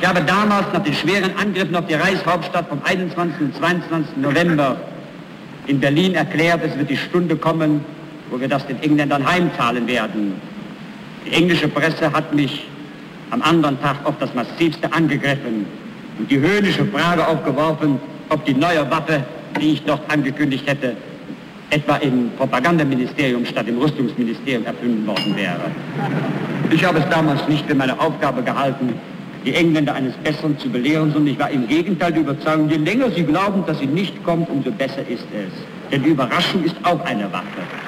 Ich habe damals nach den schweren Angriffen auf die Reichshauptstadt vom 21. und 22. November in Berlin erklärt, es wird die Stunde kommen, wo wir das den Engländern heimzahlen werden. Die englische Presse hat mich am anderen Tag auf das Massivste angegriffen und die höhnische Frage aufgeworfen, ob die neue Waffe, die ich dort angekündigt hätte, etwa im Propagandaministerium statt im Rüstungsministerium erfunden worden wäre. Ich habe es damals nicht für meine Aufgabe gehalten, die Engländer eines Besseren zu belehren, sondern ich war im Gegenteil der Überzeugung, je länger sie glauben, dass sie nicht kommt, umso besser ist es. Denn die Überraschung ist auch eine Waffe.